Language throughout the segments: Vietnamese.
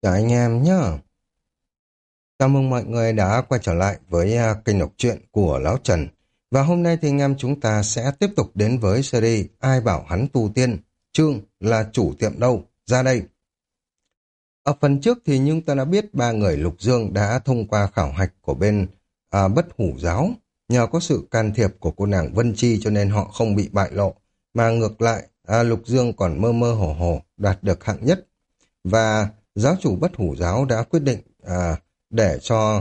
Chào anh em nhé. Chào mừng mọi người đã quay trở lại với kênh đọc truyện của Lão Trần. Và hôm nay thì anh em chúng ta sẽ tiếp tục đến với series Ai bảo hắn tu tiên, chương là chủ tiệm đâu, ra đây. Ở phần trước thì chúng ta đã biết ba người Lục Dương đã thông qua khảo hạch của bên Bất Hủ Giáo. Nhờ có sự can thiệp của cô nàng Vân Chi cho nên họ không bị bại lộ. Mà ngược lại, Lục Dương còn mơ mơ hồ hồ đạt được hạng nhất. Và giáo chủ Bất Hủ Giáo đã quyết định để cho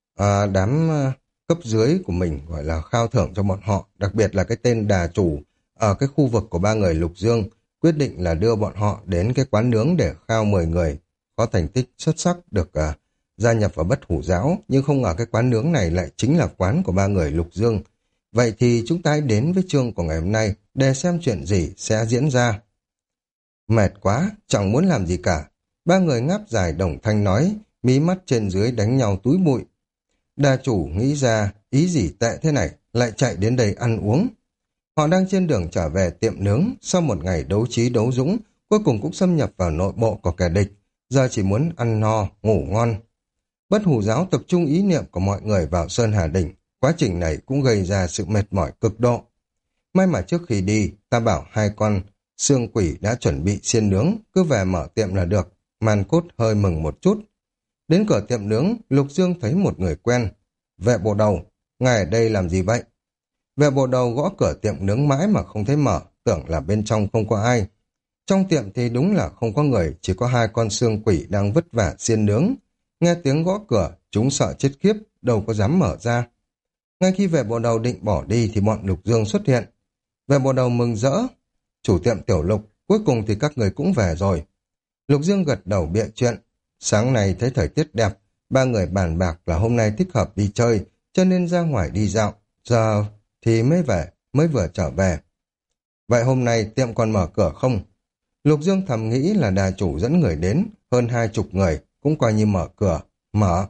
đám cấp dưới của mình gọi là khao thưởng cho bọn họ, đặc biệt là cái tên đà chủ ở cái khu vực của ba người Lục Dương, quyết định là đưa bọn họ đến cái quán nướng để khao 10 người có thành tích xuất sắc được gia nhập vào Bất Hủ Giáo, nhưng không ngờ cái quán nướng này lại chính là quán của ba người Lục Dương. Vậy thì chúng ta hãy đến với chương của ngày hôm nay để xem chuyện gì sẽ diễn ra. Mệt quá, chẳng muốn làm gì cả. Ba người ngáp dài đồng thanh nói, mí mắt trên dưới đánh nhau túi bụi. Đa chủ nghĩ ra ý gì tệ thế này, lại chạy đến đây ăn uống. Họ đang trên đường trở về tiệm nướng, sau một ngày đấu trí đấu dũng, cuối cùng cũng xâm nhập vào nội bộ của kẻ địch, giờ chỉ muốn ăn no, ngủ ngon. Bất Hủ Giáo tập trung ý niệm của mọi người vào Sơn Hà Đỉnh, quá trình này cũng gây ra sự mệt mỏi cực độ. May mà trước khi đi, ta bảo hai con xương quỷ đã chuẩn bị xiên nướng, cứ về mở tiệm là được. Man Cốt hơi mừng một chút. Đến cửa tiệm nướng, Lục Dương thấy một người quen. Vệ bộ đầu, ngài ở đây làm gì vậy? Vệ bộ đầu gõ cửa tiệm nướng mãi mà không thấy mở, tưởng là bên trong không có ai. Trong tiệm thì đúng là không có người, chỉ có hai con xương quỷ đang vất vả xiên nướng. Nghe tiếng gõ cửa, chúng sợ chết khiếp, đâu có dám mở ra. Ngay khi vệ bộ đầu định bỏ đi thì bọn Lục Dương xuất hiện. Vệ bộ đầu mừng rỡ. Chủ tiệm Tiểu Lục, cuối cùng thì các người cũng về rồi. Lục Dương gật đầu bịa chuyện. Sáng nay thấy thời tiết đẹp, ba người bàn bạc là hôm nay thích hợp đi chơi, cho nên ra ngoài đi dạo. Giờ thì mới vừa trở về. Vậy hôm nay tiệm còn mở cửa không? Lục Dương thầm nghĩ là đà chủ dẫn người đến, hơn 20 người, cũng coi như mở cửa. Mở.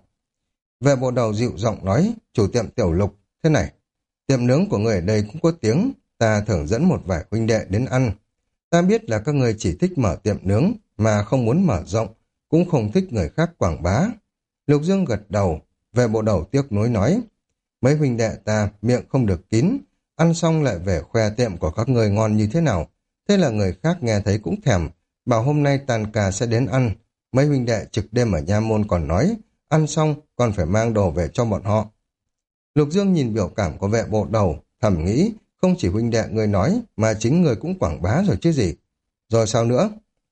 Vệ bộ đầu dịu giọng nói, chủ tiệm Tiểu Lục, thế này, tiệm nướng của người ở đây cũng có tiếng, ta thường dẫn một vài huynh đệ đến ăn. Ta biết là các người chỉ thích mở tiệm nướng, mà không muốn mở rộng, cũng không thích người khác quảng bá. Lục Dương gật đầu, về bộ đầu tiếc nuối nói, mấy huynh đệ ta miệng không được kín, ăn xong lại về khoe tiệm của các người ngon như thế nào. Thế là người khác nghe thấy cũng thèm, bảo hôm nay tàn ca sẽ đến ăn. Mấy huynh đệ trực đêm ở nha môn còn nói, ăn xong còn phải mang đồ về cho bọn họ. Lục Dương nhìn biểu cảm của vệ bộ đầu, thầm nghĩ, không chỉ huynh đệ người nói, mà chính người cũng quảng bá rồi chứ gì. Rồi sao nữa?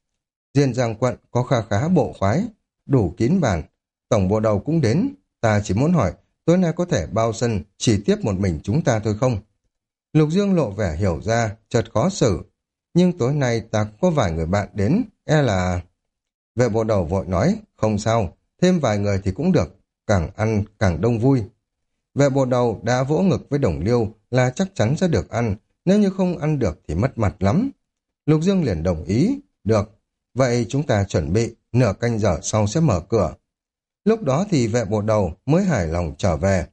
Diên Giang quận có kha khá bộ khoái, đủ kín bàn, tổng bộ đầu cũng đến. Ta chỉ muốn hỏi, tối nay có thể bao sân, chỉ tiếp một mình chúng ta thôi không? Lục Dương lộ vẻ hiểu ra, chợt khó xử. Nhưng tối nay ta cũng có vài người bạn đến, e là... Vệ bộ đầu vội nói, không sao, thêm vài người thì cũng được, càng ăn càng đông vui. Vệ bộ đầu đã vỗ ngực với Đồng Liêu là chắc chắn sẽ được ăn, nếu như không ăn được thì mất mặt lắm. Lục Dương liền đồng ý, được, vậy chúng ta chuẩn bị, nửa canh giờ sau sẽ mở cửa. Lúc đó thì vệ bộ đầu mới hài lòng trở về.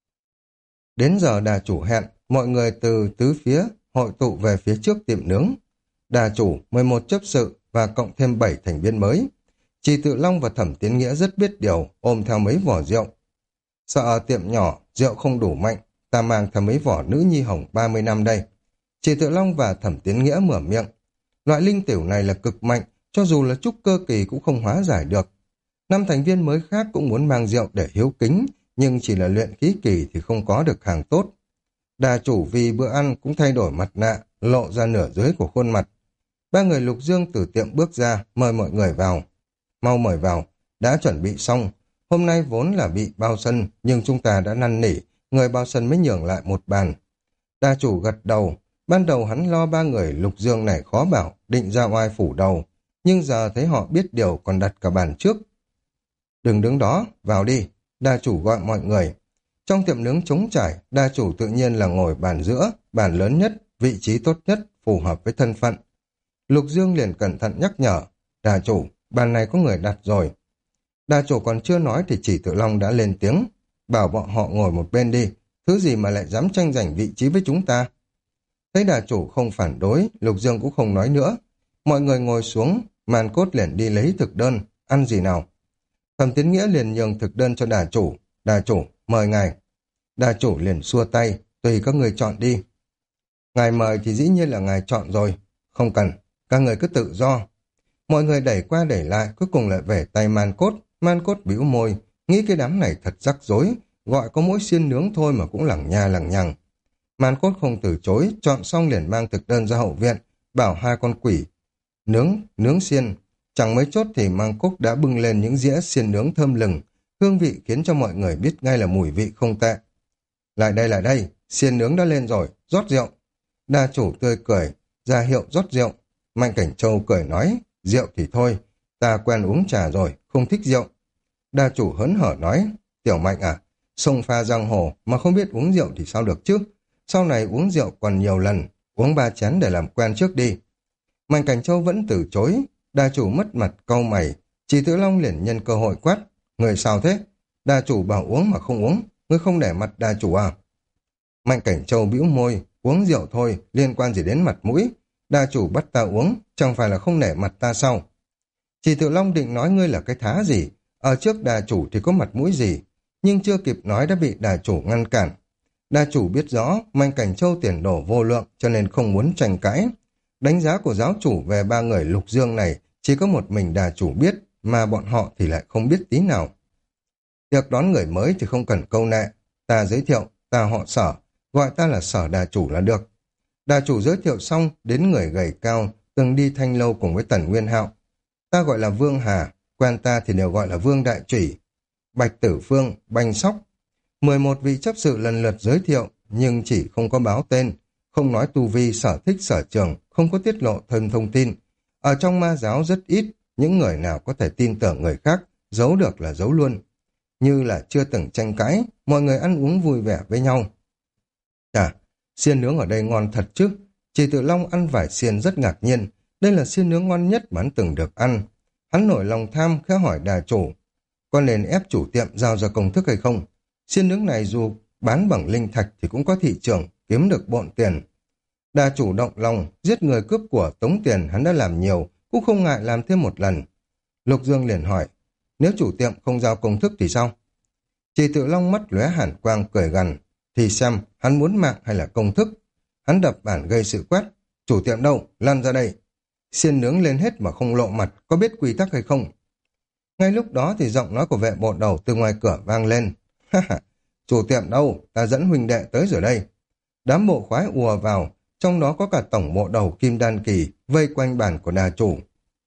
Đến giờ đà chủ hẹn, mọi người từ tứ phía hội tụ về phía trước tiệm nướng. Đà chủ 11 chấp sự và cộng thêm 7 thành viên mới. Chỉ Tự Long và Thẩm Tiến Nghĩa rất biết điều, ôm theo mấy vỏ rượu. Sợ tiệm nhỏ, rượu không đủ mạnh, ta mang theo mấy vỏ nữ nhi hồng 30 năm đây. Chỉ Tự Long và Thẩm Tiến Nghĩa mở miệng. Loại linh tiểu này là cực mạnh, cho dù là trúc cơ kỳ cũng không hóa giải được. 5 thành viên mới khác cũng muốn mang rượu để hiếu kính, nhưng chỉ là luyện khí kỳ thì không có được hàng tốt. Đà chủ vì bữa ăn cũng thay đổi mặt nạ, lộ ra nửa dưới của khuôn mặt. Ba người Lục Dương từ tiệm bước ra, mời mọi người vào. Mau mời vào, đã chuẩn bị xong. Hôm nay vốn là bị bao sân, nhưng chúng ta đã năn nỉ, người bao sân mới nhường lại một bàn. Đa chủ gật đầu, ban đầu hắn lo ba người Lục Dương này khó bảo, định ra oai phủ đầu, nhưng giờ thấy họ biết điều còn đặt cả bàn trước. Đừng đứng đó, vào đi, đa chủ gọi mọi người. Trong tiệm nướng trống trải, đa chủ tự nhiên là ngồi bàn giữa, bàn lớn nhất, vị trí tốt nhất, phù hợp với thân phận. Lục Dương liền cẩn thận nhắc nhở, đa chủ, bàn này có người đặt rồi. Đa chủ còn chưa nói thì Chỉ Tự Long đã lên tiếng, bảo bọn họ ngồi một bên đi, thứ gì mà lại dám tranh giành vị trí với chúng ta. Thấy đà chủ không phản đối, Lục Dương cũng không nói nữa. Mọi người ngồi xuống, Man Cốt liền đi lấy thực đơn, ăn gì nào? Thẩm Tiến Nghĩa liền nhường thực đơn cho đà chủ. Đà chủ, mời ngài. Đà chủ liền xua tay, tùy các người chọn đi. Ngài mời thì dĩ nhiên là ngài chọn rồi. Không cần, các người cứ tự do. Mọi người đẩy qua đẩy lại, cuối cùng lại về tay Man Cốt. Man Cốt bĩu môi, nghĩ cái đám này thật rắc rối, gọi có mỗi xiên nướng thôi mà cũng lằng nha lằng nhằng. Man Cốt không từ chối, chọn xong liền mang thực đơn ra hậu viện, bảo hai con quỷ nướng xiên. Chẳng mấy chốt thì Man Cốt đã bưng lên những dĩa xiên nướng thơm lừng, hương vị khiến cho mọi người biết ngay là mùi vị không tệ. Lại đây, xiên nướng đã lên rồi, rót rượu. Đa chủ tươi cười, ra hiệu rót rượu. Mạnh Cảnh Châu cười nói, rượu thì thôi, ta quen uống trà rồi, không thích rượu. Đa chủ hớn hở nói, Tiểu Mạnh à, sông pha giang hồ mà không biết uống rượu thì sao được chứ? Sau này uống rượu còn nhiều lần, uống 3 chén để làm quen trước đi. Mạnh Cảnh Châu vẫn từ chối, đa chủ mất mặt cau mày, Chỉ Tử Long liền nhân cơ hội quát, người sao thế? Đa chủ bảo uống mà không uống, ngươi không để mặt đa chủ à? Mạnh Cảnh Châu bĩu môi, uống rượu thôi, liên quan gì đến mặt mũi? Đa chủ bắt ta uống, chẳng phải là không nể mặt ta sao? Chỉ Tử Long định nói ngươi là cái thá gì, ở trước đa chủ thì có mặt mũi gì, nhưng chưa kịp nói đã bị đa chủ ngăn cản. Đa chủ biết rõ Mạnh Cảnh Châu tiền đồ vô lượng cho nên không muốn tranh cãi. Đánh giá của giáo chủ về 3 người Lục Dương này chỉ có một mình đa chủ biết, mà bọn họ thì lại không biết tí nào. Việc đón người mới thì không cần câu nệ, ta giới thiệu, ta họ Sở, gọi ta là Sở đa chủ là được. Đa chủ giới thiệu xong đến người gầy cao, từng đi Thanh Lâu cùng với Tần Nguyên Hạo. Ta gọi là Vương Hà, quen ta thì đều gọi là Vương Đại Chủy. Bạch Tử Phương, Banh Sóc. 11 vị chấp sự lần lượt giới thiệu, nhưng chỉ không có báo tên, không nói tu vi, sở thích, sở trường, không có tiết lộ thêm thông tin. Ở trong ma giáo rất ít, những người nào có thể tin tưởng người khác, giấu được là giấu luôn. Như là chưa từng tranh cãi, mọi người ăn uống vui vẻ với nhau. Chà, xiên nướng ở đây ngon thật chứ. Chỉ Tử Long ăn vải xiên rất ngạc nhiên, đây là xiên nướng ngon nhất mà hắn từng được ăn. Hắn nổi lòng tham khẽ hỏi đà chủ, có nên ép chủ tiệm giao ra công thức hay không? Xiên nướng này dù bán bằng linh thạch thì cũng có thị trường, kiếm được bộn tiền. Đà chủ động lòng, giết người cướp của tống tiền hắn đã làm nhiều, cũng không ngại làm thêm một lần. Lục Dương liền hỏi, nếu chủ tiệm không giao công thức thì sao? Chỉ Tử Long mắt lóe hàn quang cười gằn, thì xem hắn muốn mạng hay là công thức. Hắn đập bản gây sự quát, chủ tiệm đâu, lăn ra đây. Xiên nướng lên hết mà không lộ mặt, có biết quy tắc hay không? Ngay lúc đó thì giọng nói của vệ bộ đầu từ ngoài cửa vang lên. Ha ha, chủ tiệm đâu, ta dẫn huynh đệ tới rồi đây. Đám bộ khoái ùa vào, trong đó có cả tổng bộ đầu Kim Đan Kỳ vây quanh bàn của đà chủ.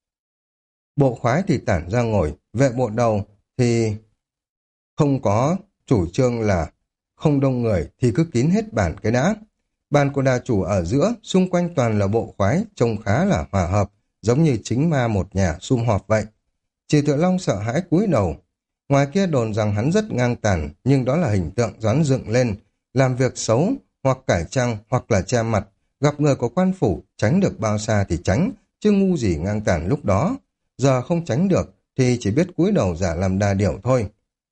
Bộ khoái thì tản ra ngồi, vệ bộ đầu thì không có chủ trương là không đông người thì cứ kín hết bàn cái đã. Bàn của đà chủ ở giữa, xung quanh toàn là bộ khoái, trông khá là hòa hợp, giống như chính ma một nhà sum họp vậy. Chỉ Tử Long sợ hãi cúi đầu. Ngoài kia đồn rằng hắn rất ngang tàn, nhưng đó là hình tượng doán dựng lên, làm việc xấu, hoặc cải trang, hoặc là che mặt, gặp người của quan phủ, tránh được bao xa thì tránh, chứ ngu gì ngang tàn lúc đó. Giờ không tránh được, thì chỉ biết cúi đầu giả làm đà điểu thôi.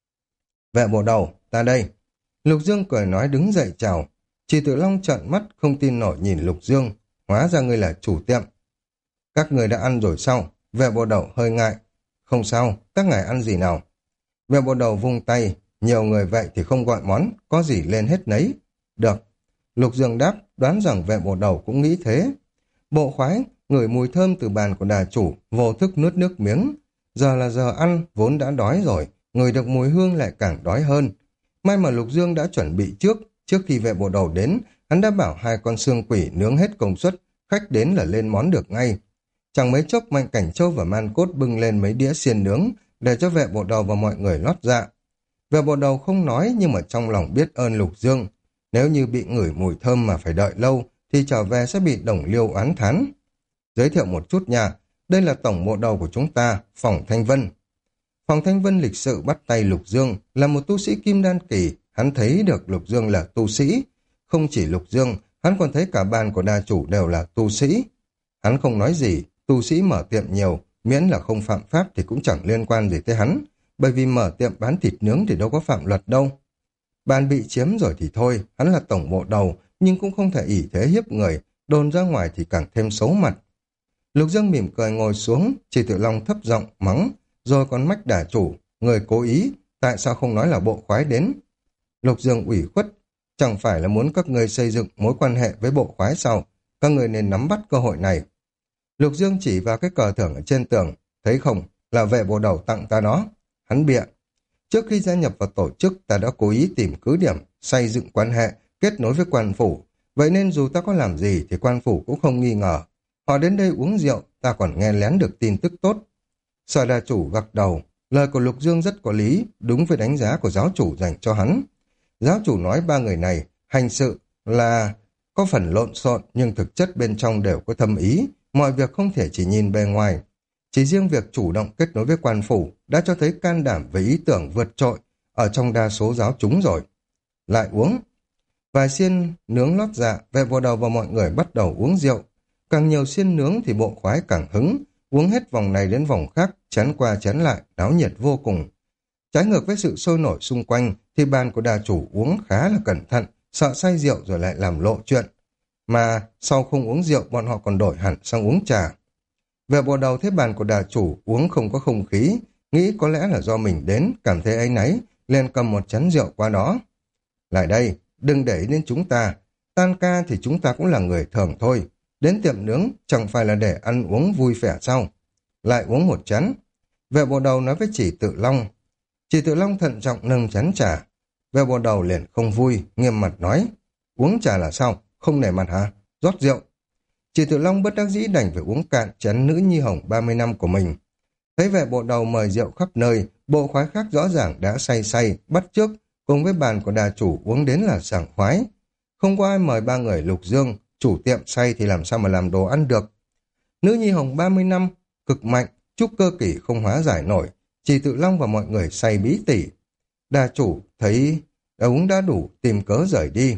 Vệ bộ đầu, ta đây. Lục Dương cười nói đứng dậy chào. Chỉ Tử Long trợn mắt, không tin nổi nhìn Lục Dương. Hóa ra ngươi là chủ tiệm. Các người đã ăn rồi sao? Vệ bộ đầu hơi ngại. Không sao, các ngài ăn gì nào? Vệ bộ đầu vung tay, nhiều người vậy thì không gọi món, có gì lên hết nấy. Được. Lục Dương đáp, đoán rằng vệ bộ đầu cũng nghĩ thế. Bộ khoái, ngửi mùi thơm từ bàn của đà chủ, vô thức nuốt nước miếng. Giờ là giờ ăn, vốn đã đói rồi, ngửi được mùi hương lại càng đói hơn. May mà Lục Dương đã chuẩn bị trước khi vệ bộ đầu đến, hắn đã bảo hai con xương quỷ nướng hết công suất, khách đến là lên món được ngay. Chẳng mấy chốc Mạnh Cảnh Châu và Man Cốt bưng lên mấy đĩa xiên nướng, để cho vệ bộ đầu và mọi người lót dạ. Vệ bộ đầu không nói nhưng mà trong lòng biết ơn Lục Dương. Nếu như bị ngửi mùi thơm mà phải đợi lâu, thì trở về sẽ bị đồng liêu oán thán. Giới thiệu một chút nha, đây là tổng bộ đầu của chúng ta, Phòng Thanh Vân. Phòng Thanh Vân lịch sự bắt tay Lục Dương, là một tu sĩ Kim Đan Kỳ, hắn thấy được Lục Dương là tu sĩ. Không chỉ Lục Dương, hắn còn thấy cả bàn của đà chủ đều là tu sĩ. Hắn không nói gì, tu sĩ mở tiệm nhiều, miễn là không phạm pháp thì cũng chẳng liên quan gì tới hắn, bởi vì mở tiệm bán thịt nướng thì đâu có phạm luật đâu. Bàn bị chiếm rồi thì thôi, hắn là tổng bộ đầu, nhưng cũng không thể ỷ thế hiếp người, đồn ra ngoài thì càng thêm xấu mặt. Lục Dương mỉm cười ngồi xuống, Chỉ Tử Long thấp giọng mắng, rồi còn mách đà chủ, người cố ý, tại sao không nói là bộ khoái đến? Lục Dương ủy khuất, chẳng phải là muốn các ngươi xây dựng mối quan hệ với bộ khoái sao? Các ngươi nên nắm bắt cơ hội này. Lục Dương chỉ vào cái cờ thưởng ở trên tường, thấy không, là vệ bộ đầu tặng ta nó. Hắn bịa. Trước khi gia nhập vào tổ chức, ta đã cố ý tìm cứ điểm, xây dựng quan hệ, kết nối với quan phủ. Vậy nên dù ta có làm gì thì quan phủ cũng không nghi ngờ. Họ đến đây uống rượu, ta còn nghe lén được tin tức tốt. Sở đà chủ gật đầu, lời của Lục Dương rất có lý, đúng với đánh giá của giáo chủ dành cho hắn. Giáo chủ nói ba người này, hành sự là có phần lộn xộn nhưng thực chất bên trong đều có thâm ý, mọi việc không thể chỉ nhìn bề ngoài. Chỉ riêng việc chủ động kết nối với quan phủ đã cho thấy can đảm với ý tưởng vượt trội ở trong đa số giáo chúng rồi. Lại uống. Vài xiên nướng lót dạ, vệ bộ đầu và mọi người bắt đầu uống rượu. Càng nhiều xiên nướng thì bộ khoái càng hứng, uống hết vòng này đến vòng khác, chén qua chén lại, náo nhiệt vô cùng. Trái ngược với sự sôi nổi xung quanh thì bàn của đà chủ uống khá là cẩn thận, sợ say rượu rồi lại làm lộ chuyện. Mà sau không uống rượu bọn họ còn đổi hẳn sang uống trà. Về bộ đầu thấy bàn của đà chủ uống không có không khí, nghĩ có lẽ là do mình đến, cảm thấy áy náy, liền cầm một chén rượu qua đó. Lại đây, đừng để ý đến chúng ta, tan ca thì chúng ta cũng là người thường thôi. Đến tiệm nướng chẳng phải là để ăn uống vui vẻ sao? Lại uống một chén. Vệ bộ đầu nói với Chỉ Tự Long. Chỉ Tự Long thận trọng nâng chén trà. Vệ bộ đầu liền không vui, nghiêm mặt nói. Uống trà là sao? Không nể mặt hả? Rót rượu. Chỉ Tự Long bất đắc dĩ đành phải uống cạn chén nữ nhi hồng 30 năm của mình. Thấy vệ bộ đầu mời rượu khắp nơi, bộ khoái khác rõ ràng đã say, bắt chước, cùng với bàn của đà chủ uống đến là sảng khoái. Không có ai mời ba người Lục Dương, chủ tiệm say thì làm sao mà làm đồ ăn được. Nữ nhi hồng 30 năm, cực mạnh, trúc cơ kỷ không hóa giải nổi, Chỉ Tự Long và mọi người say bí tỉ. Đà chủ thấy uống đã đủ, tìm cớ rời đi.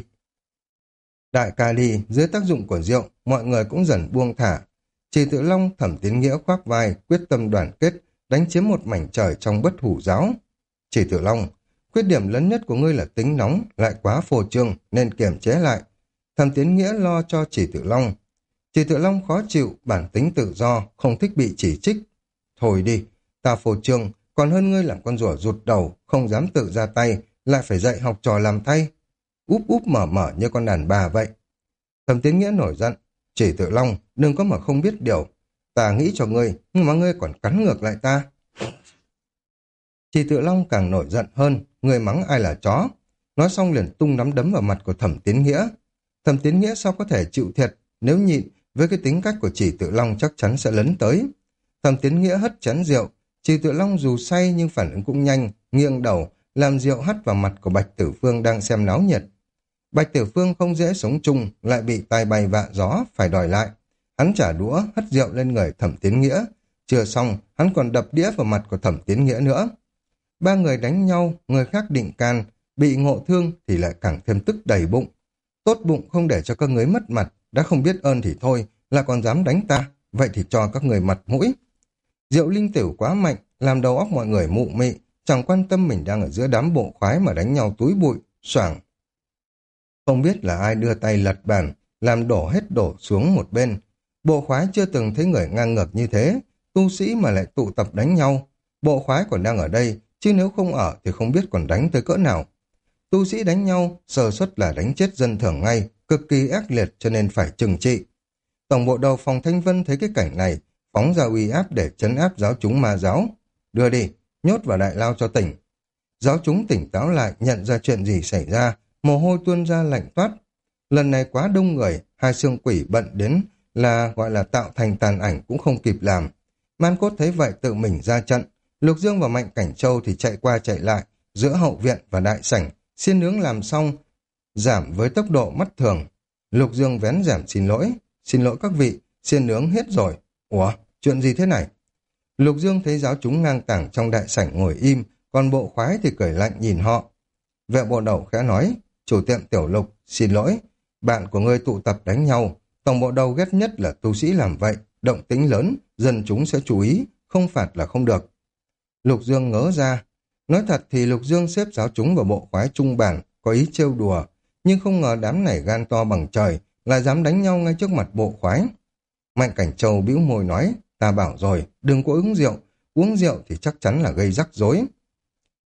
Đại ca đi, dưới tác dụng của rượu, mọi người cũng dần buông thả. Chỉ Tự Long Thẩm Tiến Nghĩa khoác vai, quyết tâm đoàn kết, đánh chiếm một mảnh trời trong bất hủ giáo. Chỉ Tự Long, khuyết điểm lớn nhất của ngươi là tính nóng, lại quá phô trương, nên kiềm chế lại. Thẩm Tiến Nghĩa lo cho Chỉ Tự Long. Chỉ Tự Long khó chịu, bản tính tự do, không thích bị chỉ trích. Thôi đi, ta phô trương, còn hơn ngươi làm con rùa rụt đầu, không dám tự ra tay, lại phải dạy học trò làm thay. Úp úp mở mở như con đàn bà vậy. Thẩm Tiến Nghĩa nổi giận. Chỉ Tự Long, đừng có mà không biết điều. Ta nghĩ cho ngươi, nhưng mà ngươi còn cắn ngược lại ta. Chỉ Tự Long càng nổi giận hơn, ngươi mắng ai là chó. Nói xong liền tung nắm đấm vào mặt của Thẩm Tiến Nghĩa. Thẩm Tiến Nghĩa sao có thể chịu thiệt, nếu nhịn, với cái tính cách của Chỉ Tự Long chắc chắn sẽ lấn tới. Thẩm Tiến Nghĩa hất chén rượu, Chỉ Tự Long dù say nhưng phản ứng cũng nhanh, nghiêng đầu, làm rượu hắt vào mặt của Bạch Tử Phương đang xem náo nhiệt. Bạch Tử Phương không dễ sống chung, lại bị tai bay vạ gió, phải đòi lại. Hắn trả đũa, hất rượu lên người Thẩm Tiến Nghĩa. Chưa xong, hắn còn đập đĩa vào mặt của Thẩm Tiến Nghĩa nữa. Ba người đánh nhau, người khác định can, bị ngộ thương thì lại càng thêm tức đầy bụng. Tốt bụng không để cho các người mất mặt, đã không biết ơn thì thôi, lại còn dám đánh ta, vậy thì cho các người mặt mũi. Rượu linh tửu quá mạnh, làm đầu óc mọi người mụ mị, chẳng quan tâm mình đang ở giữa đám bộ khoái mà đánh nhau túi bụi, xoảng. Không biết là ai đưa tay lật bàn, làm đổ xuống một bên. Bộ khoái chưa từng thấy người ngang ngược như thế, tu sĩ mà lại tụ tập đánh nhau. Bộ khoái còn đang ở đây, chứ nếu không ở thì không biết còn đánh tới cỡ nào. Tu sĩ đánh nhau, sơ suất là đánh chết dân thường ngay, cực kỳ ác liệt cho nên phải trừng trị. Tổng bộ đầu phòng Thanh Vân thấy cái cảnh này, phóng ra uy áp để trấn áp giáo chúng ma giáo. Đưa đi, nhốt vào đại lao cho tỉnh. Giáo chúng tỉnh táo lại, nhận ra chuyện gì xảy ra, mồ hôi tuôn ra lạnh toát. Lần này quá đông người, hai xương quỷ bận đến là gọi là tạo thành tàn ảnh cũng không kịp làm. Man Cốt thấy vậy tự mình ra trận, Lục Dương và Mạnh Cảnh Châu thì chạy qua chạy lại, giữa hậu viện và đại sảnh, xiên nướng làm xong, giảm với tốc độ mắt thường. Lục Dương vén rèm xin lỗi các vị, xiên nướng hết rồi. Ủa, chuyện gì thế này? Lục Dương thấy giáo chúng ngang tảng trong đại sảnh ngồi im, còn bộ khoái thì cười lạnh nhìn họ. Vệ bộ đầu khẽ nói, chủ tiệm Tiểu Lục, xin lỗi, bạn của ngươi tụ tập đánh nhau, tổng bộ đầu ghét nhất là tu sĩ làm vậy, động tĩnh lớn, dân chúng sẽ chú ý, không phạt là không được. Lục Dương ngớ ra, nói thật thì Lục Dương xếp giáo chúng vào bộ khoái trung bản, có ý trêu đùa, nhưng không ngờ đám này gan to bằng trời, lại dám đánh nhau ngay trước mặt bộ khoái. Mạnh Cảnh Châu bĩu môi nói, ta bảo rồi, đừng có uống rượu thì chắc chắn là gây rắc rối.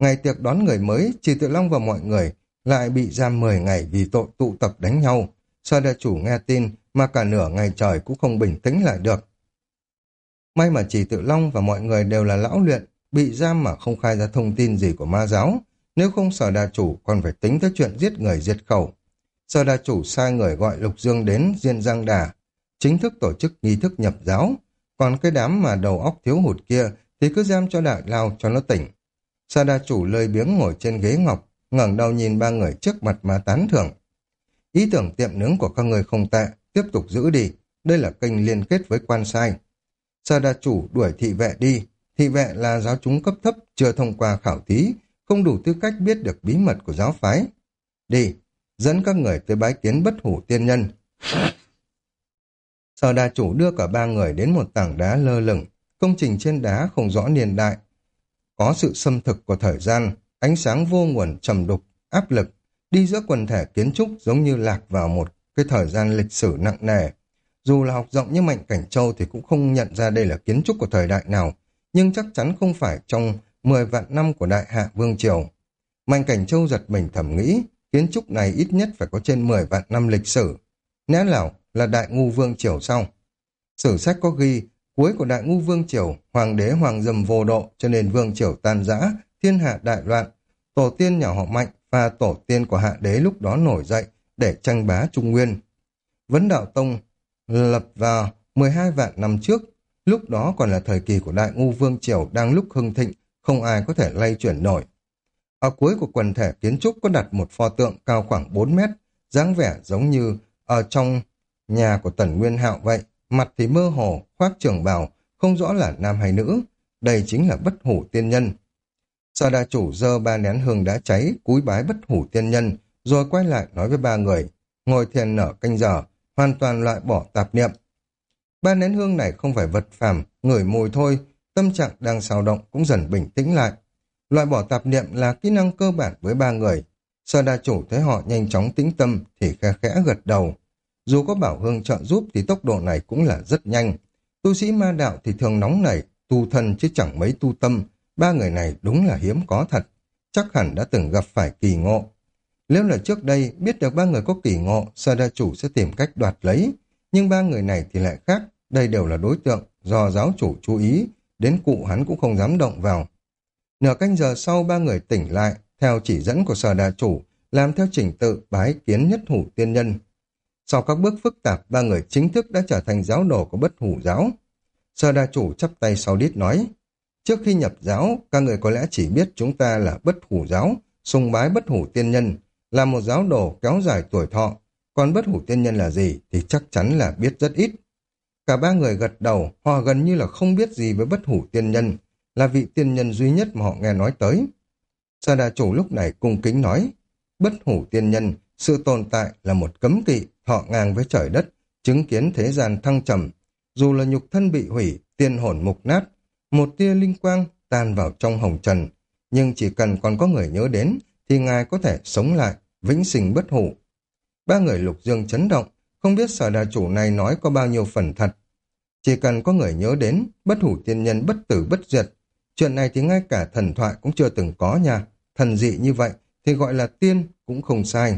Ngày tiệc đón người mới, Trì Tự Long và mọi người lại bị giam 10 ngày vì tội tụ tập đánh nhau. Sở Đà Chủ nghe tin mà cả nửa ngày trời cũng không bình tĩnh lại được. May mà Trì Tự Long và mọi người đều là lão luyện, bị giam mà không khai ra thông tin gì của ma giáo. Nếu không Sở Đà Chủ còn phải tính tới chuyện giết người diệt khẩu. Sở Đà Chủ sai người gọi Lục Dương đến Diên Giang Đà, chính thức tổ chức nghi thức nhập giáo. Còn cái đám mà đầu óc thiếu hụt kia thì cứ giam cho đại lao cho nó tỉnh. Sở Đà Chủ lười biếng ngồi trên ghế ngọc, ngẩng đầu nhìn ba người trước mặt mà tán thưởng. Ý tưởng tiệm nướng của các người không tệ, tiếp tục giữ đi. Đây là kênh liên kết với quan sai. Sở Đà Chủ đuổi thị vệ đi. Thị vệ là giáo chúng cấp thấp, chưa thông qua khảo thí, không đủ tư cách biết được bí mật của giáo phái. Đi, dẫn các người tới bái kiến Bất Hủ Tiên Nhân. Sở Đà Chủ đưa cả ba người đến một tảng đá lơ lửng. Công trình trên đá không rõ niên đại. Có sự xâm thực của thời gian, ánh sáng vô nguồn trầm đục, áp lực. Đi giữa quần thể kiến trúc giống như lạc vào một cái thời gian lịch sử nặng nề. Dù là học rộng như Mạnh Cảnh Châu thì cũng không nhận ra đây là kiến trúc của thời đại nào, nhưng chắc chắn không phải trong 10 vạn năm của Đại Hạ Vương Triều. Mạnh Cảnh Châu giật mình thầm nghĩ, kiến trúc này ít nhất phải có trên 10 vạn năm lịch sử. Lẽ nào là Đại Ngu Vương Triều sau? Sử sách có ghi, cuối của Đại Ngu Vương Triều, hoàng đế hoàng dâm vô độ, cho nên Vương Triều tan rã, thiên hạ đại loạn. Tổ tiên nhà họ Mạnh và tổ tiên của Hạ đế lúc đó nổi dậy để tranh bá Trung Nguyên. Vấn Đạo Tông lập vào 12 vạn năm trước, lúc đó còn là thời kỳ của Đại Ngu Vương Triều đang lúc hưng thịnh, không ai có thể lay chuyển nổi. Ở cuối của quần thể kiến trúc có đặt một pho tượng cao khoảng 4 mét, dáng vẻ giống như ở trong nhà của Tần Nguyên Hạo vậy, mặt thì mơ hồ, khoác trường bào, không rõ là nam hay nữ. Đây chính là Bất Hủ Tiên Nhân. Sở Đà Chủ giơ 3 nén hương đá cháy, cúi bái Bất Hủ Tiên Nhân, rồi quay lại nói với ba người, ngồi thiền nở canh giờ, hoàn toàn loại bỏ tạp niệm. 3 nén hương này không phải vật phàm, ngửi mùi thôi, tâm trạng đang xao động cũng dần bình tĩnh lại. Loại bỏ tạp niệm là kỹ năng cơ bản với ba người. Sở Đà Chủ thấy họ nhanh chóng tĩnh tâm thì khe khẽ gật đầu. Dù có bảo hương trợ giúp thì tốc độ này cũng là rất nhanh. Tu sĩ ma đạo thì thường nóng nảy, tu thân chứ chẳng mấy tu tâm. Ba người này đúng là hiếm có thật. Chắc hẳn đã từng gặp phải kỳ ngộ. Nếu là trước đây biết được ba người có kỳ ngộ, Sở Đà Chủ sẽ tìm cách đoạt lấy. Nhưng ba người này thì lại khác. Đây đều là đối tượng do giáo chủ chú ý. Đến cụ hắn cũng không dám động vào. Nửa canh giờ sau ba người tỉnh lại, theo chỉ dẫn của Sở Đà Chủ, làm theo trình tự bái kiến Nhất Hủ Tiên Nhân. Sau các bước phức tạp, ba người chính thức đã trở thành giáo đồ của Bất Hủ giáo. Sở Đà Chủ chắp tay sau đít nói, trước khi nhập giáo, các người có lẽ chỉ biết chúng ta là Bất Hủ giáo, sùng bái Bất Hủ Tiên Nhân, là một giáo đồ kéo dài tuổi thọ. Còn Bất Hủ Tiên Nhân là gì thì chắc chắn là biết rất ít. Cả ba người gật đầu, họ gần như là không biết gì với Bất Hủ Tiên Nhân, là vị tiên nhân duy nhất mà họ nghe nói tới. Sở Đà Chủ lúc này cung kính nói, Bất Hủ Tiên Nhân, sự tồn tại là một cấm kỵ, thọ ngang với trời đất, chứng kiến thế gian thăng trầm. Dù là nhục thân bị hủy, tiên hồn mục nát, một tia linh quang tan vào trong hồng trần, nhưng chỉ cần còn có người nhớ đến, thì ngài có thể sống lại, vĩnh sinh bất hủ. Ba người Lục Dương chấn động, không biết Sở Đà Chủ này nói có bao nhiêu phần thật. Chỉ cần có người nhớ đến, Bất Hủ Tiên Nhân bất tử bất diệt. Chuyện này thì ngay cả thần thoại cũng chưa từng có nha. Thần dị như vậy thì gọi là tiên cũng không sai.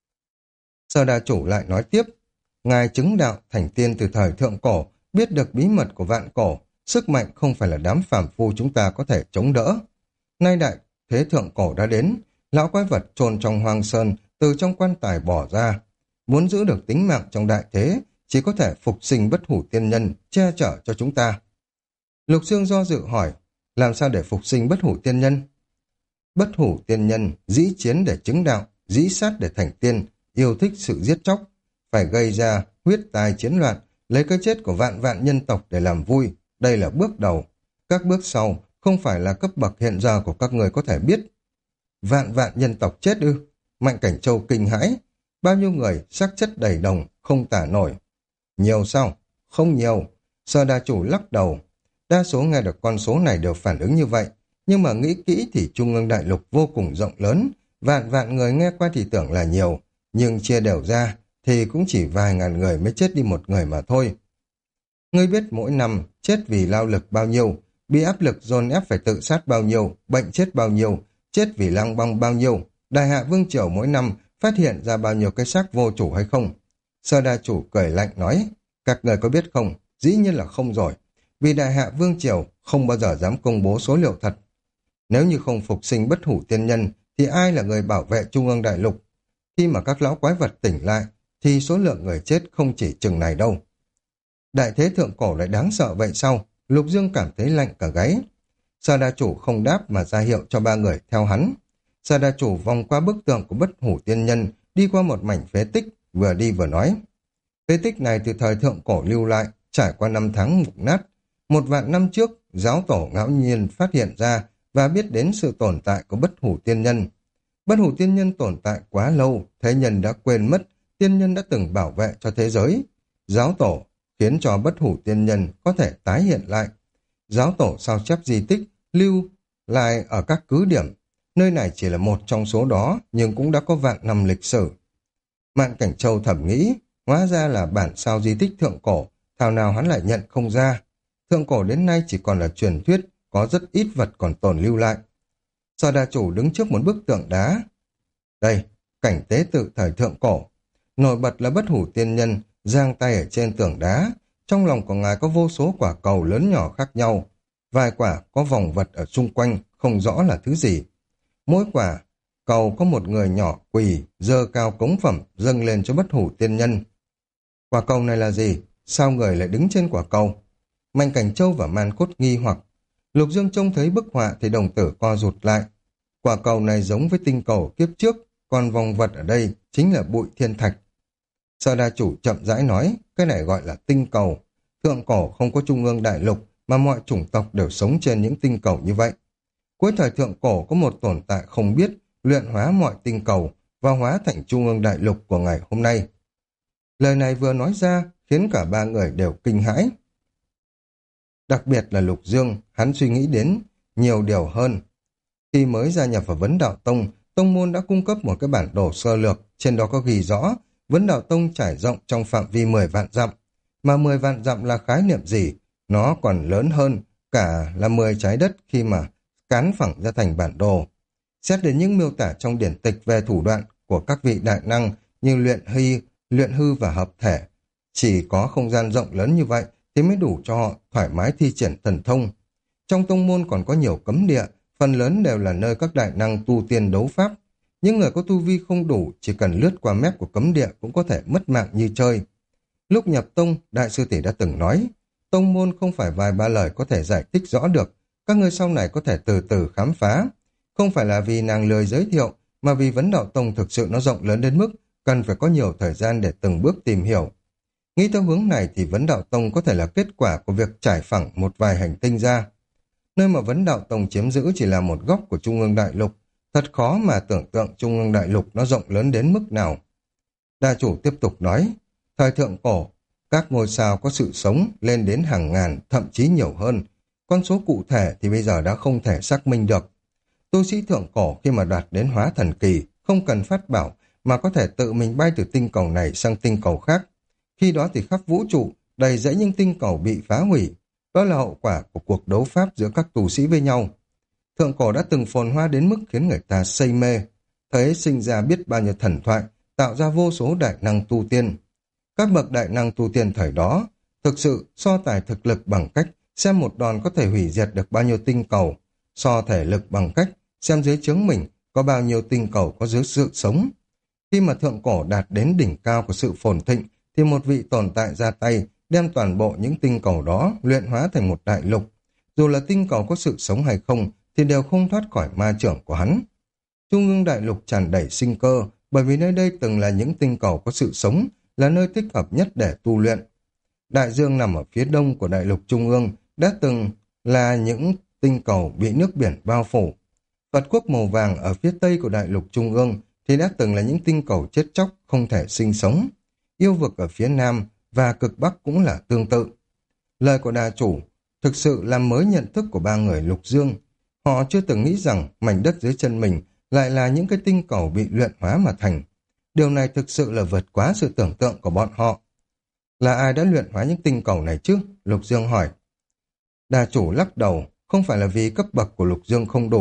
Sở Đà Chủ lại nói tiếp, ngài chứng đạo thành tiên từ thời thượng cổ, biết được bí mật của vạn cổ, sức mạnh không phải là đám phàm phu chúng ta có thể chống đỡ. Nay đại thế thượng cổ đã đến, lão quái vật chôn trong hoang sơn từ trong quan tài bỏ ra. Muốn giữ được tính mạng trong đại thế, chỉ có thể phục sinh Bất Hủ Tiên Nhân, che chở cho chúng ta. Lục Dương do dự hỏi, làm sao để phục sinh Bất Hủ Tiên Nhân? Bất Hủ Tiên Nhân dĩ chiến để chứng đạo, dĩ sát để thành tiên, yêu thích sự giết chóc, phải gây ra huyết tài chiến loạn, lấy cái chết của vạn vạn nhân tộc để làm vui. Đây là bước đầu. Các bước sau không phải là cấp bậc hiện giờ của các người có thể biết. Vạn vạn nhân tộc chết ư? Mạnh Cảnh Châu kinh hãi. Bao nhiêu người xác chất đầy đồng, không tả nổi. Nhiều sao? Không nhiều. Sở Đà Chủ lắc đầu. Đa số nghe được con số này đều phản ứng như vậy. Nhưng mà nghĩ kỹ thì Trung ương Đại Lục vô cùng rộng lớn. Vạn vạn người nghe qua thì tưởng là nhiều. Nhưng chia đều ra thì cũng chỉ vài ngàn người mới chết đi một người mà thôi. Ngươi biết mỗi năm chết vì lao lực bao nhiêu, bị áp lực dồn ép phải tự sát bao nhiêu, bệnh chết bao nhiêu, chết vì lang băm bao nhiêu, đại hạ vương triều mỗi năm phát hiện ra bao nhiêu cái xác vô chủ hay không? Sở đà chủ cười lạnh nói, các người có biết không? Dĩ nhiên là không rồi, vì đại hạ vương triều không bao giờ dám công bố số liệu thật. Nếu như không phục sinh bất hủ tiên nhân, thì ai là người bảo vệ Trung ương Đại Lục? Khi mà các lão quái vật tỉnh lại, thì số lượng người chết không chỉ chừng này đâu. Đại thế thượng cổ lại đáng sợ vậy sao? Lục Dương cảm thấy lạnh cả gáy. Sa đa chủ không đáp mà ra hiệu cho ba người theo hắn. Sa đa chủ vòng qua bức tượng của bất hủ tiên nhân, đi qua một mảnh phế tích, vừa đi vừa nói. Phế tích này từ thời thượng cổ lưu lại, trải qua 5 tháng mục nát. 1.000 năm trước, giáo tổ ngẫu nhiên phát hiện ra và biết đến sự tồn tại của bất hủ tiên nhân. Bất hủ tiên nhân tồn tại quá lâu, thế nhân đã quên mất, tiên nhân đã từng bảo vệ cho thế giới. Giáo tổ khiến cho bất hủ tiên nhân có thể tái hiện lại. Giáo tổ sao chép di tích, lưu lại ở các cứ điểm. Nơi này chỉ là một trong số đó, nhưng cũng đã có vạn năm lịch sử. Mạn Cảnh Châu thầm nghĩ, hóa ra là bản sao di tích thượng cổ, thảo nào hắn lại nhận không ra. Thượng cổ đến nay chỉ còn là truyền thuyết, có rất ít vật còn tồn lưu lại. Sở đà chủ đứng trước một bức tượng đá. Đây, cảnh tế tự thời thượng cổ. Nổi bật là bất hủ tiên nhân, giang tay ở trên tường đá. Trong lòng của ngài có vô số quả cầu lớn nhỏ khác nhau. Vài quả có vòng vật ở xung quanh, không rõ là thứ gì. Mỗi quả cầu có một người nhỏ quỳ, giơ cao cống phẩm dâng lên cho bất hủ tiên nhân. Quả cầu này là gì? Sao người lại đứng trên quả cầu? Mạnh Cảnh Châu và Man Cốt nghi hoặc. Lục Dương trông thấy bức họa thì đồng tử co rụt lại. Quả cầu này giống với tinh cầu kiếp trước, còn vòng vật ở đây chính là bụi thiên thạch. Sở đà chủ chậm rãi nói, cái này gọi là tinh cầu. Thượng cổ không có trung ương đại lục, mà mọi chủng tộc đều sống trên những tinh cầu như vậy. Cuối thời thượng cổ có một tồn tại không biết, luyện hóa mọi tinh cầu và hóa thành trung ương đại lục của ngày hôm nay. Lời này vừa nói ra khiến cả ba người đều kinh hãi. Đặc biệt là Lục Dương, hắn suy nghĩ đến nhiều điều hơn. Khi mới gia nhập vào Vấn Đạo Tông, Tông môn đã cung cấp một cái bản đồ sơ lược, trên đó có ghi rõ Vấn Đạo Tông trải rộng trong phạm vi 10 vạn dặm. Mà 10 vạn dặm là khái niệm gì? Nó còn lớn hơn cả là 10 trái đất khi mà cán phẳng ra thành bản đồ. Xét đến những miêu tả trong điển tịch về thủ đoạn của các vị đại năng như luyện hư và hợp thể, chỉ có không gian rộng lớn như vậy thì mới đủ cho họ thoải mái thi triển thần thông. Trong tông môn còn có nhiều cấm địa, phần lớn đều là nơi các đại năng tu tiên đấu pháp. Những người có tu vi không đủ chỉ cần lướt qua mép của cấm địa cũng có thể mất mạng như chơi. Lúc nhập tông, đại sư tỷ đã từng nói, tông môn không phải vài ba lời có thể giải thích rõ được, các người sau này có thể từ từ khám phá. Không phải là vì nàng lười giới thiệu, mà vì Vấn Đạo Tông thực sự nó rộng lớn đến mức cần phải có nhiều thời gian để từng bước tìm hiểu. Nghĩ theo hướng này thì Vấn Đạo Tông có thể là kết quả của việc trải phẳng một vài hành tinh ra. Nơi mà Vấn Đạo Tông chiếm giữ chỉ là một góc của Trung ương Đại Lục, thật khó mà tưởng tượng Trung ương Đại Lục nó rộng lớn đến mức nào. Đa chủ tiếp tục nói, thời thượng cổ, các ngôi sao có sự sống lên đến hàng ngàn, thậm chí nhiều hơn. Con số cụ thể thì bây giờ đã không thể xác minh được. Tu sĩ thượng cổ khi mà đạt đến hóa thần kỳ, không cần phát bảo, mà có thể tự mình bay từ tinh cầu này sang tinh cầu khác. Khi đó thì khắp vũ trụ, đầy dẫy những tinh cầu bị phá hủy. Đó là hậu quả của cuộc đấu pháp giữa các tu sĩ với nhau. Thượng cổ đã từng phồn hoa đến mức khiến người ta say mê. Thời ấy sinh ra biết bao nhiêu thần thoại, tạo ra vô số đại năng tu tiên. Các bậc đại năng tu tiên thời đó thực sự so tài thực lực bằng cách xem một đòn có thể hủy diệt được bao nhiêu tinh cầu, so thể lực bằng cách xem dưới trướng mình có bao nhiêu tinh cầu có dưới sự sống. Khi mà thượng cổ đạt đến đỉnh cao của sự phồn thịnh thì một vị tồn tại ra tay đem toàn bộ những tinh cầu đó luyện hóa thành một đại lục. Dù là tinh cầu có sự sống hay không thì đều không thoát khỏi ma chưởng của hắn. Trung ương đại lục tràn đầy sinh cơ bởi vì nơi đây từng là những tinh cầu có sự sống, là nơi thích hợp nhất để tu luyện. Đại dương nằm ở phía đông của đại lục trung ương đã từng là những tinh cầu bị nước biển bao phủ. Phật quốc màu vàng ở phía tây của đại lục trung ương thì đã từng là những tinh cầu chết chóc không thể sinh sống. Yêu vực ở phía nam và cực bắc cũng là tương tự. Lời của đà chủ thực sự làm mới nhận thức của ba người Lục Dương. Họ chưa từng nghĩ rằng mảnh đất dưới chân mình lại là những cái tinh cầu bị luyện hóa mà thành. Điều này thực sự là vượt quá sự tưởng tượng của bọn họ. Là ai đã luyện hóa những tinh cầu này chứ? Lục Dương hỏi. Đà chủ lắc đầu, không phải là vì cấp bậc của Lục Dương không đủ,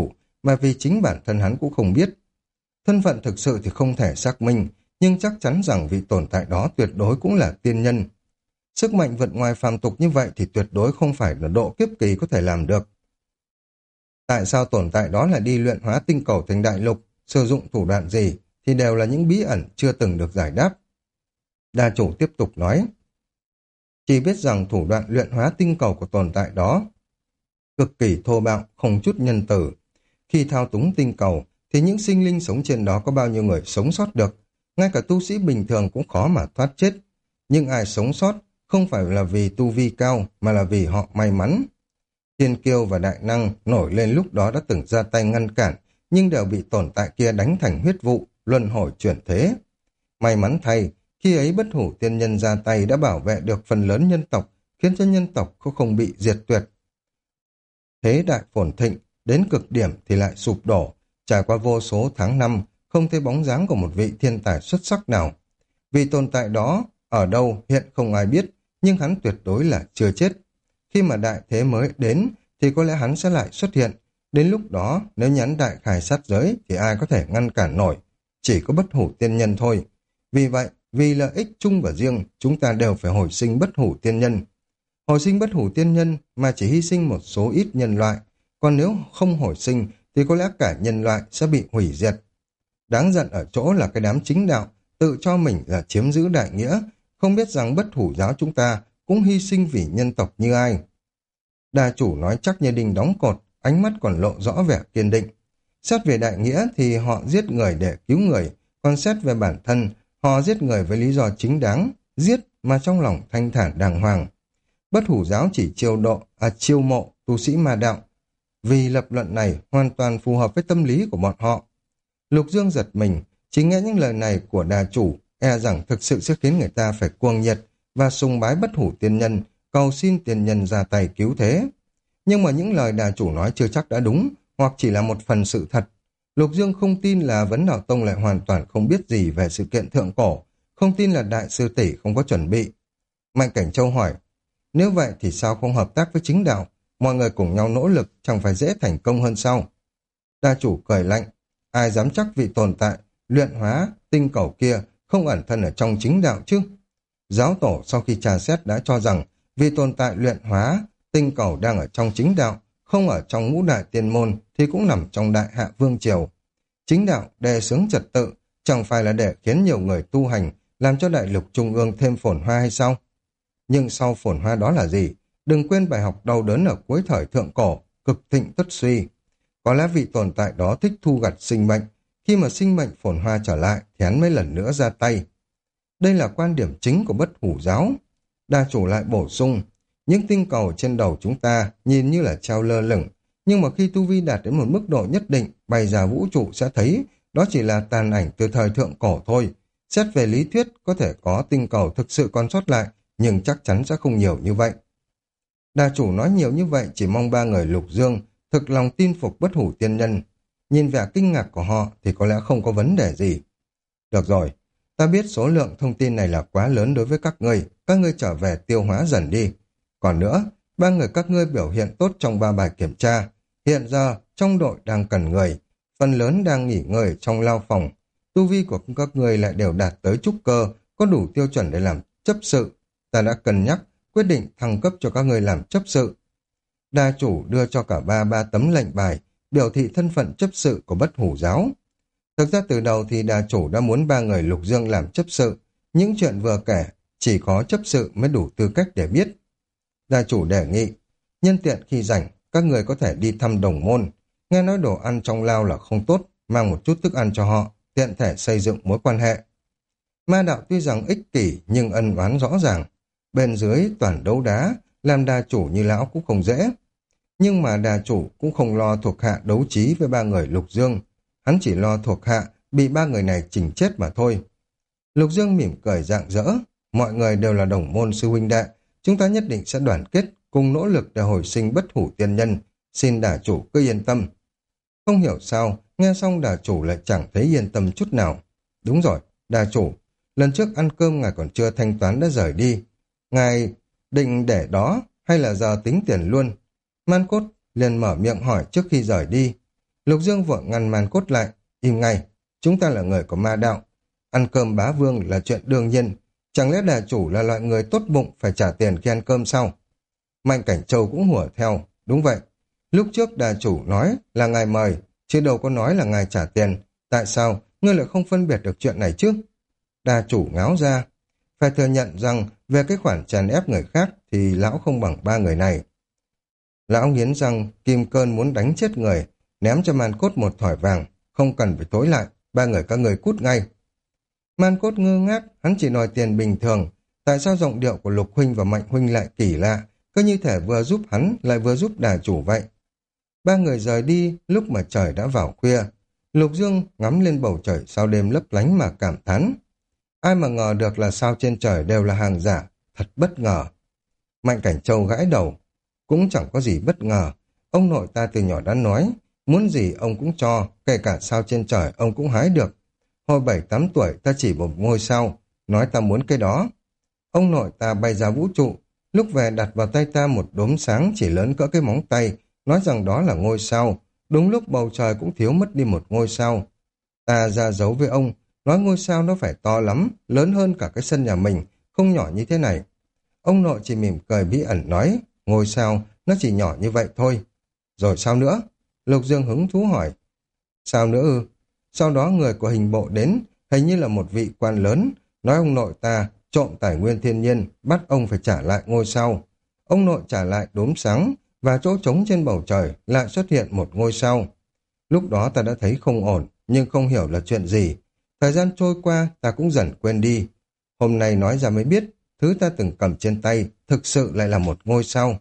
mà vì chính bản thân hắn cũng không biết. Thân phận thực sự thì không thể xác minh, nhưng chắc chắn rằng vị tồn tại đó tuyệt đối cũng là tiên nhân. Sức mạnh vượt ngoài phàm tục như vậy thì tuyệt đối không phải là độ kiếp kỳ có thể làm được. Tại sao tồn tại đó lại đi luyện hóa tinh cầu thành đại lục, sử dụng thủ đoạn gì thì đều là những bí ẩn chưa từng được giải đáp. Đa chủ tiếp tục nói, chỉ biết rằng thủ đoạn luyện hóa tinh cầu của tồn tại đó cực kỳ thô bạo, không chút nhân từ. Khi thao túng tinh cầu thì những sinh linh sống trên đó có bao nhiêu người sống sót được, ngay cả tu sĩ bình thường cũng khó mà thoát chết. Nhưng ai sống sót không phải là vì tu vi cao mà là vì họ may mắn. Thiên kiêu và đại năng nổi lên lúc đó đã từng ra tay ngăn cản, nhưng đều bị tồn tại kia đánh thành huyết vụ, luân hồi chuyển thế. May mắn thay, khi ấy bất hủ tiên nhân ra tay đã bảo vệ được phần lớn nhân tộc, khiến cho nhân tộc không bị diệt tuyệt. Thế đại phồn thịnh, đến cực điểm thì lại sụp đổ, trải qua vô số tháng năm, không thấy bóng dáng của một vị thiên tài xuất sắc nào. Vì tồn tại đó, ở đâu hiện không ai biết, nhưng hắn tuyệt đối là chưa chết. Khi mà đại thế mới đến, thì có lẽ hắn sẽ lại xuất hiện. Đến lúc đó, nếu nhắn đại khai sát giới, thì ai có thể ngăn cản nổi. Chỉ có bất hủ tiên nhân thôi. Vì vậy, vì lợi ích chung và riêng, chúng ta đều phải hồi sinh bất hủ tiên nhân. Hồi sinh bất hủ tiên nhân mà chỉ hy sinh một số ít nhân loại, còn nếu không hồi sinh thì có lẽ cả nhân loại sẽ bị hủy diệt. Đáng giận ở chỗ là cái đám chính đạo tự cho mình là chiếm giữ đại nghĩa, không biết rằng bất hủ giáo chúng ta cũng hy sinh vì nhân tộc như ai. Đa chủ nói chắc như đinh đóng cột, ánh mắt còn lộ rõ vẻ kiên định. Xét về đại nghĩa thì họ giết người để cứu người, còn xét về bản thân, họ giết người với lý do chính đáng, giết mà trong lòng thanh thản đàng hoàng. Bất hủ giáo chỉ chiêu mộ tu sĩ ma đạo, vì lập luận này hoàn toàn phù hợp với tâm lý của bọn họ. Lục Dương giật mình, chỉ nghe những lời này của đà chủ, e rằng thực sự sẽ khiến người ta phải cuồng nhiệt và sùng bái bất hủ tiên nhân, cầu xin tiên nhân ra tay cứu thế. Nhưng mà những lời đà chủ nói chưa chắc đã đúng, hoặc chỉ là một phần sự thật. Lục Dương không tin là Vấn Đạo Tông lại hoàn toàn không biết gì về sự kiện thượng cổ, không tin là đại sư tỷ không có chuẩn bị. Mạnh Cảnh Châu hỏi, nếu vậy thì sao không hợp tác với chính đạo? Mọi người cùng nhau nỗ lực chẳng phải dễ thành công hơn sao? Đa chủ cười lạnh, ai dám chắc vị tồn tại luyện hóa tinh cầu kia không ẩn thân ở trong chính đạo chứ? Giáo tổ sau khi tra xét đã cho rằng vị tồn tại luyện hóa tinh cầu đang ở trong chính đạo, không ở trong ngũ đại tiên môn thì cũng nằm trong đại hạ vương triều. Chính đạo đề xướng trật tự chẳng phải là để khiến nhiều người tu hành, làm cho đại lục trung ương thêm phồn hoa hay sao? Nhưng sau phồn hoa đó là gì? Đừng quên bài học đau đớn ở cuối thời thượng cổ, cực thịnh tất suy. Có lẽ vị tồn tại đó thích thu gặt sinh mệnh, khi mà sinh mệnh phồn hoa trở lại thì hắn mới lần nữa ra tay. Đây là quan điểm chính của bất hủ giáo. Đa chủ lại bổ sung, những tinh cầu trên đầu chúng ta nhìn như là treo lơ lửng, nhưng mà khi tu vi đạt đến một mức độ nhất định, bay ra vũ trụ sẽ thấy đó chỉ là tàn ảnh từ thời thượng cổ thôi. Xét về lý thuyết, có thể có tinh cầu thực sự còn sót lại, nhưng chắc chắn sẽ không nhiều như vậy. Đa chủ nói nhiều như vậy chỉ mong ba người Lục Dương thực lòng tin phục bất hủ tiên nhân. Nhìn vẻ kinh ngạc của họ thì có lẽ không có vấn đề gì. Được rồi, ta biết số lượng thông tin này là quá lớn đối với các ngươi trở về tiêu hóa dần đi. Còn nữa, ba người các ngươi biểu hiện tốt trong 3 bài kiểm tra. Hiện giờ, trong đội đang cần người, phần lớn đang nghỉ ngơi trong lao phòng. Tu vi của các ngươi lại đều đạt tới trúc cơ, có đủ tiêu chuẩn để làm chấp sự. Ta đã cân nhắc, quyết định thăng cấp cho các ngươi làm chấp sự. Đa chủ đưa cho cả ba tấm lệnh bài, biểu thị thân phận chấp sự của bất hủ giáo. Thực ra từ đầu thì đa chủ đã muốn ba người Lục Dương làm chấp sự. Những chuyện vừa kể, chỉ có chấp sự mới đủ tư cách để biết. Đa chủ đề nghị, nhân tiện khi rảnh, các người có thể đi thăm đồng môn. Nghe nói đồ ăn trong lao là không tốt, mang một chút thức ăn cho họ, tiện thể xây dựng mối quan hệ. Ma đạo tuy rằng ích kỷ nhưng ân oán rõ ràng. Bên dưới toàn đấu đá, làm đa chủ như lão cũng không dễ. Nhưng mà đa chủ cũng không lo thuộc hạ đấu trí với ba người Lục Dương. Hắn chỉ lo thuộc hạ bị ba người này chỉnh chết mà thôi. Lục Dương mỉm cười rạng rỡ. Mọi người đều là đồng môn sư huynh đệ. Chúng ta nhất định sẽ đoàn kết, cùng nỗ lực để hồi sinh bất hủ tiên nhân. Xin đà chủ cứ yên tâm. Không hiểu sao, nghe xong đà chủ lại chẳng thấy yên tâm chút nào. Đúng rồi, đà chủ, lần trước ăn cơm ngài còn chưa thanh toán đã rời đi. Ngài định để đó hay là giờ tính tiền luôn? Man Cốt liền mở miệng hỏi trước khi rời đi. Lục Dương vội ngăn Man Cốt lại, im ngay, chúng ta là người của ma đạo. Ăn cơm bá vương là chuyện đương nhiên, chẳng lẽ đà chủ là loại người tốt bụng phải trả tiền khi ăn cơm sao? Mạnh Cảnh Châu cũng hùa theo, đúng vậy. Lúc trước đà chủ nói là ngài mời, chứ đâu có nói là ngài trả tiền. Tại sao ngươi lại không phân biệt được chuyện này chứ? Đà chủ ngáo ra. Phải thừa nhận rằng về cái khoản chèn ép người khác thì lão không bằng ba người này. Lão nghiến răng, kim cơn muốn đánh chết người, ném cho Man Cốt một thỏi vàng, không cần phải tối lại, ba người các người cút ngay. Man Cốt ngơ ngác, hắn chỉ đòi tiền bình thường, tại sao giọng điệu của Lục huynh và Mạnh huynh lại kỳ lạ, cứ như thể vừa giúp hắn lại vừa giúp đà chủ vậy. Ba người rời đi lúc mà trời đã vào khuya. Lục Dương ngắm lên bầu trời sao đêm lấp lánh mà cảm thán. Ai mà ngờ được là sao trên trời đều là hàng giả, thật bất ngờ. Mạnh Cảnh Châu gãi đầu, cũng chẳng có gì bất ngờ. Ông nội ta từ nhỏ đã nói, muốn gì ông cũng cho, kể cả sao trên trời ông cũng hái được. Hồi 7-8 tuổi ta chỉ một ngôi sao, nói ta muốn cái đó. Ông nội ta bay ra vũ trụ, lúc về đặt vào tay ta một đốm sáng chỉ lớn cỡ cái móng tay, nói rằng đó là ngôi sao. Đúng lúc bầu trời cũng thiếu mất đi một ngôi sao. Ta ra dấu với ông, nói ngôi sao nó phải to lắm, lớn hơn cả cái sân nhà mình, không nhỏ như thế này. Ông nội chỉ mỉm cười bí ẩn nói, ngôi sao nó chỉ nhỏ như vậy thôi. Rồi sao nữa? Lục Dương hứng thú hỏi. Sao nữa ư? Sau đó người của hình bộ đến, hình như là một vị quan lớn, nói ông nội ta trộm tài nguyên thiên nhiên, bắt ông phải trả lại ngôi sao. Ông nội trả lại đốm sáng, và chỗ trống trên bầu trời lại xuất hiện một ngôi sao. Lúc đó ta đã thấy không ổn, nhưng không hiểu là chuyện gì. Thời gian trôi qua, ta cũng dần quên đi. Hôm nay nói ra mới biết, thứ ta từng cầm trên tay thực sự lại là một ngôi sao.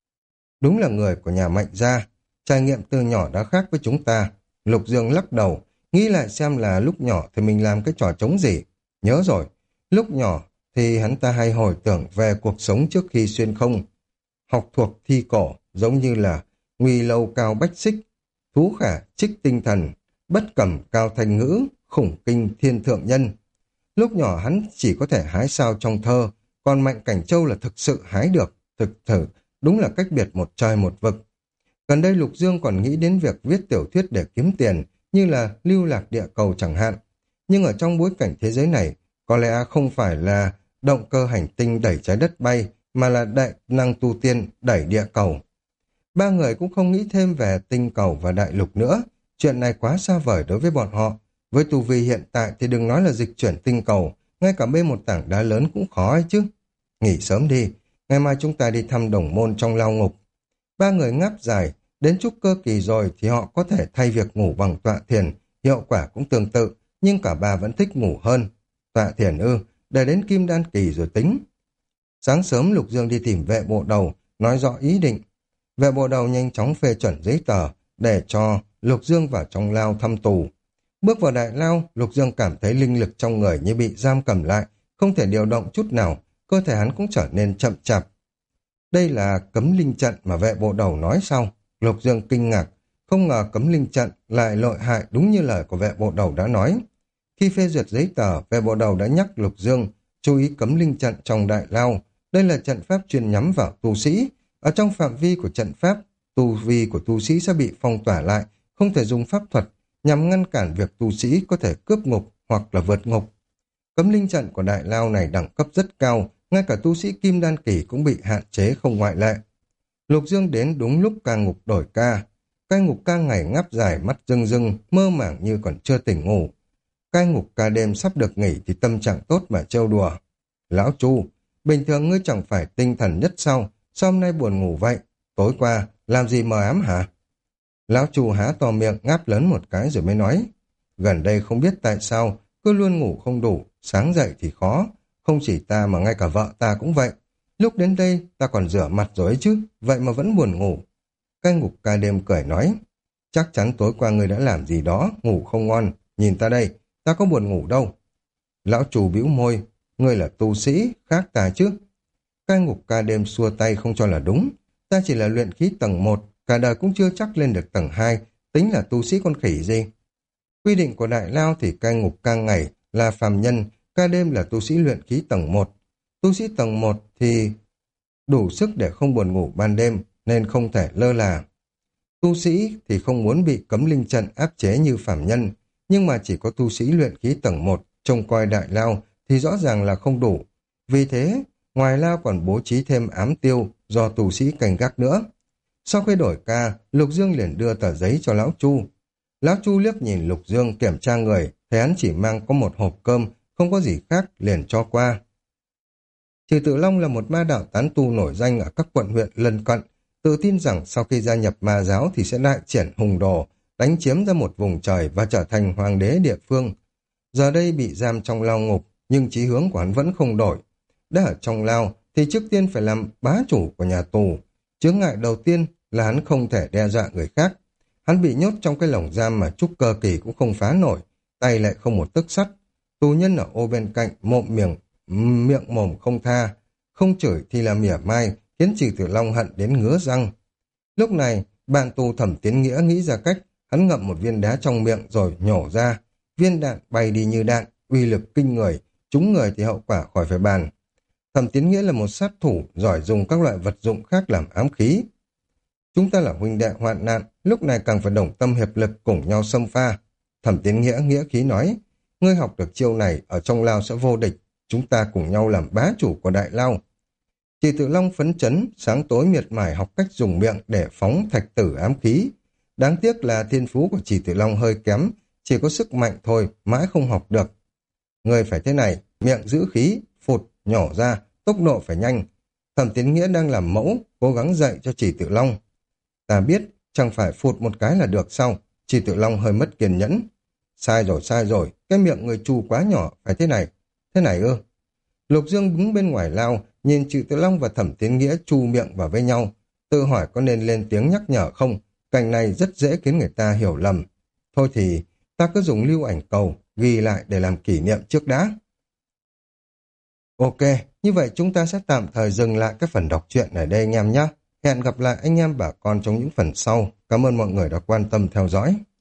Đúng là người của nhà Mạnh gia, trải nghiệm từ nhỏ đã khác với chúng ta. Lục Dương lắc đầu, nghĩ lại xem là lúc nhỏ thì mình làm cái trò trống gì. Nhớ rồi, lúc nhỏ thì hắn ta hay hồi tưởng về cuộc sống trước khi xuyên không. Học thuộc thi cổ, giống như là nguy lâu cao bách xích, thú khả trích tinh thần, bất cẩm cao thành ngữ, khủng kinh thiên thượng nhân. Lúc nhỏ hắn chỉ có thể hái sao trong thơ, còn Mạnh Cảnh Châu là thực sự hái được, thực thử, đúng là cách biệt một trời một vực. Gần đây Lục Dương còn nghĩ đến việc viết tiểu thuyết để kiếm tiền, như là Lưu Lạc Địa Cầu chẳng hạn. Nhưng ở trong bối cảnh thế giới này, có lẽ không phải là động cơ hành tinh đẩy trái đất bay, mà là đại năng tu tiên đẩy địa cầu. Ba người cũng không nghĩ thêm về tinh cầu và đại lục nữa. Chuyện này quá xa vời đối với bọn họ. Với tu vi hiện tại thì đừng nói là dịch chuyển tinh cầu, ngay cả bê một tảng đá lớn cũng khó ấy chứ. Nghỉ sớm đi, ngày mai chúng ta đi thăm đồng môn trong lao ngục. Ba người ngáp dài, đến trúc cơ kỳ rồi thì họ có thể thay việc ngủ bằng tọa thiền, hiệu quả cũng tương tự, nhưng cả ba vẫn thích ngủ hơn. Tọa thiền ư, để đến kim đan kỳ rồi tính. Sáng sớm Lục Dương đi tìm vệ bộ đầu, nói rõ ý định. Vệ bộ đầu nhanh chóng phê chuẩn giấy tờ, để cho Lục Dương vào trong lao thăm tù. Bước vào đại lao, Lục Dương cảm thấy linh lực trong người như bị giam cầm lại, không thể điều động chút nào, cơ thể hắn cũng trở nên chậm chạp. Đây là cấm linh trận mà vệ bộ đầu nói sau. Lục Dương kinh ngạc, không ngờ cấm linh trận lại lợi hại đúng như lời của vệ bộ đầu đã nói. Khi phê duyệt giấy tờ, vệ bộ đầu đã nhắc Lục Dương chú ý cấm linh trận trong đại lao. Đây là trận pháp chuyên nhắm vào tu sĩ. Ở trong phạm vi của trận pháp, tu vi của tu sĩ sẽ bị phong tỏa lại, không thể dùng pháp thuật nhằm ngăn cản việc tu sĩ có thể cướp ngục hoặc là vượt ngục. Cấm linh trận của đại lao này đẳng cấp rất cao, ngay cả tu sĩ kim đan kỳ cũng bị hạn chế không ngoại lệ. Lục Dương đến đúng lúc ca ngục đổi ca. Cai ngục ca ngày ngáp dài, mắt rưng rưng, mơ màng như còn chưa tỉnh ngủ. Cai ngục ca đêm sắp được nghỉ thì tâm trạng tốt mà trêu đùa. Lão Chu, bình thường ngươi chẳng phải tinh thần nhất sao hôm nay buồn ngủ vậy? Tối qua, làm gì mờ ám hả? Lão Chu há to miệng ngáp lớn một cái rồi mới nói. Gần đây không biết tại sao, cứ luôn ngủ không đủ, sáng dậy thì khó. Không chỉ ta mà ngay cả vợ ta cũng vậy. Lúc đến đây, ta còn rửa mặt rồi ấy chứ, vậy mà vẫn buồn ngủ. Cai ngục ca đêm cười nói. Chắc chắn tối qua ngươi đã làm gì đó, ngủ không ngon. Nhìn ta đây, ta có buồn ngủ đâu. Lão Chu bĩu môi. Ngươi là tu sĩ, khác ta chứ. Cai ngục ca đêm xua tay không cho là đúng. Ta chỉ là luyện khí tầng 1, cả đời cũng chưa chắc lên được tầng 2, tính là tu sĩ con khỉ gì. Quy định của đại lao thì cai ngục ca ngày là phàm nhân, ca đêm là tu sĩ luyện khí tầng 1. Tu sĩ tầng 1 thì đủ sức để không buồn ngủ ban đêm, nên không thể lơ là. Tu sĩ thì không muốn bị cấm linh trận áp chế như phàm nhân, nhưng mà chỉ có tu sĩ luyện khí tầng 1 trông coi đại lao thì rõ ràng là không đủ. Vì thế, ngoài lao còn bố trí thêm ám tiêu do tu sĩ canh gác nữa. Sau khi đổi ca, Lục Dương liền đưa tờ giấy cho Lão Chu. Lão Chu liếc nhìn Lục Dương kiểm tra người, thấy hắn chỉ mang có một hộp cơm, không có gì khác, liền cho qua. Trừ Tự Long là một ma đạo tán tu nổi danh ở các quận huyện lân cận, tự tin rằng sau khi gia nhập ma giáo thì sẽ đại triển hùng đồ, đánh chiếm ra một vùng trời và trở thành hoàng đế địa phương. Giờ đây bị giam trong lao ngục, nhưng chí hướng của hắn vẫn không đổi. Đã ở trong lao thì trước tiên phải làm bá chủ của nhà tù. Chướng ngại đầu tiên là hắn không thể đe dọa người khác. Hắn bị nhốt trong cái lồng giam mà trúc cơ kỳ cũng không phá nổi, tay lại không một tấc sắt. Tù nhân ở ô bên cạnh miệng mồm không tha, không chửi thì là mỉa mai, khiến Trừ Tử Long hận đến ngứa răng. Lúc này, bạn tù Thẩm Tiến Nghĩa nghĩ ra cách, hắn ngậm một viên đá trong miệng rồi nhổ ra. Viên đạn bay đi như đạn, uy lực kinh người, trúng người thì hậu quả khỏi phải bàn. Thẩm Tiến Nghĩa là một sát thủ, giỏi dùng các loại vật dụng khác làm ám khí. Chúng ta là huynh đệ hoạn nạn, lúc này càng phải đồng tâm hiệp lực cùng nhau xông pha. Thẩm Tiến Nghĩa nghĩa khí nói, ngươi học được chiêu này ở trong lao sẽ vô địch, chúng ta cùng nhau làm bá chủ của đại lao. Trì Tự Long phấn chấn, sáng tối miệt mài học cách dùng miệng để phóng thạch tử ám khí. Đáng tiếc là thiên phú của Trì Tự Long hơi kém, chỉ có sức mạnh thôi, mãi không học được. Người phải thế này, miệng giữ khí, phụt, nhỏ ra, tốc độ phải nhanh. Thẩm Tiến Nghĩa đang làm mẫu, cố gắng dạy cho Trì Tự Long. Ta biết, chẳng phải phụt một cái là được sao? Trì Tự Long hơi mất kiên nhẫn. Sai rồi, cái miệng người Chu quá nhỏ, phải thế này ư? Lục Dương đứng bên ngoài lao, nhìn Trừ Tự Long và Thẩm Tiến Nghĩa chu miệng vào với nhau, tự hỏi có nên lên tiếng nhắc nhở không? Cảnh này rất dễ khiến người ta hiểu lầm. Thôi thì, ta cứ dùng lưu ảnh cầu, ghi lại để làm kỷ niệm trước đã. Ok, như vậy chúng ta sẽ tạm thời dừng lại cái phần đọc truyện ở đây anh em nhé. Hẹn gặp lại anh em bà con trong những phần sau. Cảm ơn mọi người đã quan tâm theo dõi.